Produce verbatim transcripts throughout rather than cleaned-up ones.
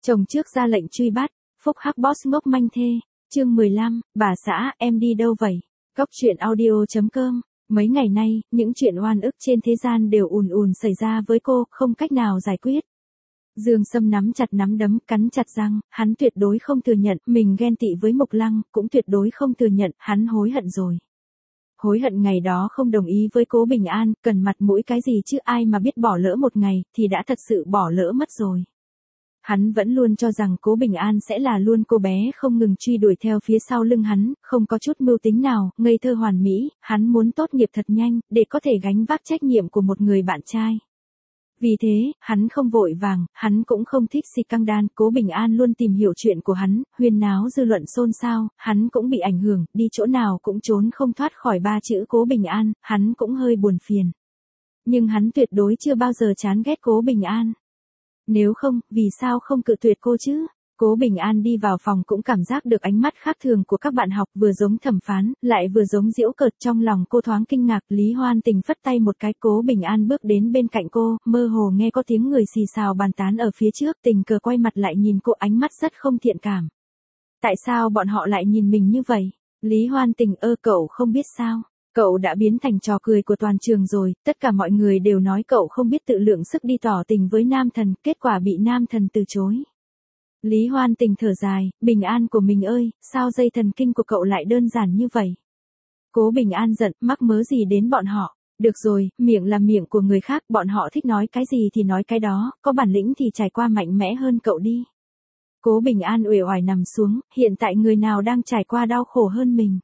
Chồng trước ra lệnh truy bắt, phúc hắc boss ngốc manh thê, chương mười lăm, bà xã, em đi đâu vậy? Cốc truyện audio.com. Mấy ngày nay, những chuyện oan ức trên thế gian đều ùn ùn xảy ra với cô, không cách nào giải quyết. Dương Sâm nắm chặt nắm đấm, cắn chặt răng, hắn tuyệt đối không thừa nhận mình ghen tị với Mộc Lăng, cũng tuyệt đối không thừa nhận hắn hối hận rồi. Hối hận ngày đó không đồng ý với Cố Bình An, cần mặt mũi cái gì chứ, ai mà biết bỏ lỡ một ngày, thì đã thật sự bỏ lỡ mất rồi. Hắn vẫn luôn cho rằng Cố Bình An sẽ là luôn cô bé không ngừng truy đuổi theo phía sau lưng hắn, không có chút mưu tính nào, ngây thơ hoàn mỹ, hắn muốn tốt nghiệp thật nhanh, để có thể gánh vác trách nhiệm của một người bạn trai. Vì thế, hắn không vội vàng, hắn cũng không thích si căng đan, Cố Bình An luôn tìm hiểu chuyện của hắn, huyên náo dư luận xôn xao, hắn cũng bị ảnh hưởng, đi chỗ nào cũng trốn không thoát khỏi ba chữ Cố Bình An, hắn cũng hơi buồn phiền. Nhưng hắn tuyệt đối chưa bao giờ chán ghét Cố Bình An. Nếu không, vì sao không cự tuyệt cô chứ? Cố Bình An đi vào phòng cũng cảm giác được ánh mắt khác thường của các bạn học, vừa giống thẩm phán, lại vừa giống giễu cợt. Trong lòng cô thoáng kinh ngạc. Lý Hoan Tình phất tay một cái, Cố Bình An bước đến bên cạnh cô, mơ hồ nghe có tiếng người xì xào bàn tán ở phía trước, tình cờ quay mặt lại nhìn cô, ánh mắt rất không thiện cảm. Tại sao bọn họ lại nhìn mình như vậy? Lý Hoan Tình ơ cậu không biết sao? Cậu đã biến thành trò cười của toàn trường rồi, tất cả mọi người đều nói cậu không biết tự lượng sức đi tỏ tình với nam thần, kết quả bị nam thần từ chối. Lý Hoan Tình thở dài, Bình An của mình ơi, sao dây thần kinh của cậu lại đơn giản như vậy? Cố Bình An giận, mắc mớ gì đến bọn họ? Được rồi, miệng là miệng của người khác, bọn họ thích nói cái gì thì nói cái đó, có bản lĩnh thì trải qua mạnh mẽ hơn cậu đi. Cố Bình An uể oải nằm xuống, hiện tại người nào đang trải qua đau khổ hơn mình?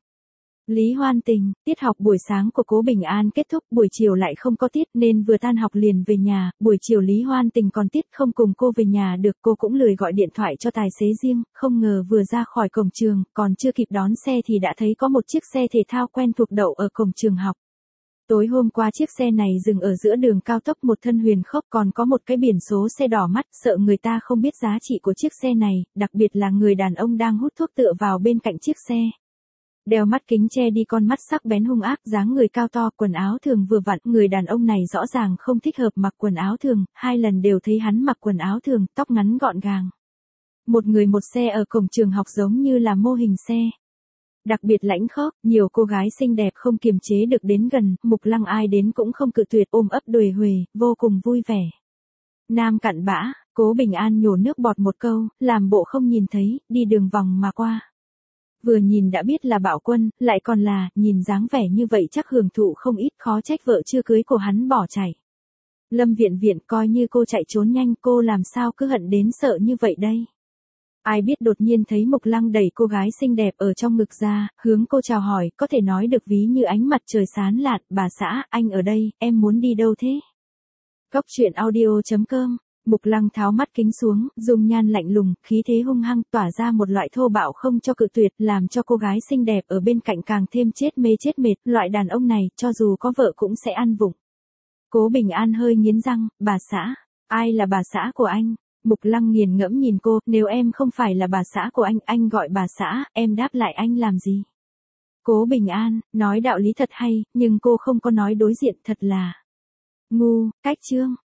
Lý Hoan Tình, tiết học buổi sáng của Cố Bình An kết thúc, buổi chiều lại không có tiết nên vừa tan học liền về nhà, buổi chiều Lý Hoan Tình còn tiết không cùng cô về nhà được, cô cũng lười gọi điện thoại cho tài xế riêng, không ngờ vừa ra khỏi cổng trường, còn chưa kịp đón xe thì đã thấy có một chiếc xe thể thao quen thuộc đậu ở cổng trường học. Tối hôm qua chiếc xe này dừng ở giữa đường cao tốc, một thân huyền khốc, còn có một cái biển số xe đỏ mắt, sợ người ta không biết giá trị của chiếc xe này, đặc biệt là người đàn ông đang hút thuốc tựa vào bên cạnh chiếc xe. Đeo mắt kính che đi con mắt sắc bén hung ác, dáng người cao to, quần áo thường vừa vặn, người đàn ông này rõ ràng không thích hợp mặc quần áo thường, hai lần đều thấy hắn mặc quần áo thường, tóc ngắn gọn gàng. Một người một xe ở cổng trường học giống như là mô hình xe. Đặc biệt lãnh khốc, nhiều cô gái xinh đẹp không kiềm chế được đến gần, Mục Lăng ai đến cũng không cự tuyệt, ôm ấp đuổi huề, vô cùng vui vẻ. Nam cặn bã, Cố Bình An nhổ nước bọt một câu, làm bộ không nhìn thấy, đi đường vòng mà qua. Vừa nhìn đã biết là Bảo Quân, lại còn là, nhìn dáng vẻ như vậy chắc hưởng thụ không ít, khó trách vợ chưa cưới của hắn bỏ chạy. Lâm Viện Viện, coi như cô chạy trốn nhanh, cô làm sao cứ hận đến sợ như vậy đây? Ai biết đột nhiên thấy Mộc Lăng đẩy cô gái xinh đẹp ở trong ngực ra, hướng cô chào hỏi, có thể nói được ví như ánh mặt trời sáng lạn, bà xã, anh ở đây, em muốn đi đâu thế? Cốc truyện audio.com. Mục Lăng tháo mắt kính xuống, dung nhan lạnh lùng, khí thế hung hăng, tỏa ra một loại thô bạo không cho cự tuyệt, làm cho cô gái xinh đẹp ở bên cạnh càng thêm chết mê chết mệt, loại đàn ông này, cho dù có vợ cũng sẽ ăn vụng. Cố Bình An hơi nghiến răng, bà xã, ai là bà xã của anh? Mục Lăng nghiền ngẫm nhìn cô, nếu em không phải là bà xã của anh, anh gọi bà xã, em đáp lại anh làm gì? Cố Bình An, nói đạo lý thật hay, nhưng cô không có nói đối diện, thật là ngu, cách chương.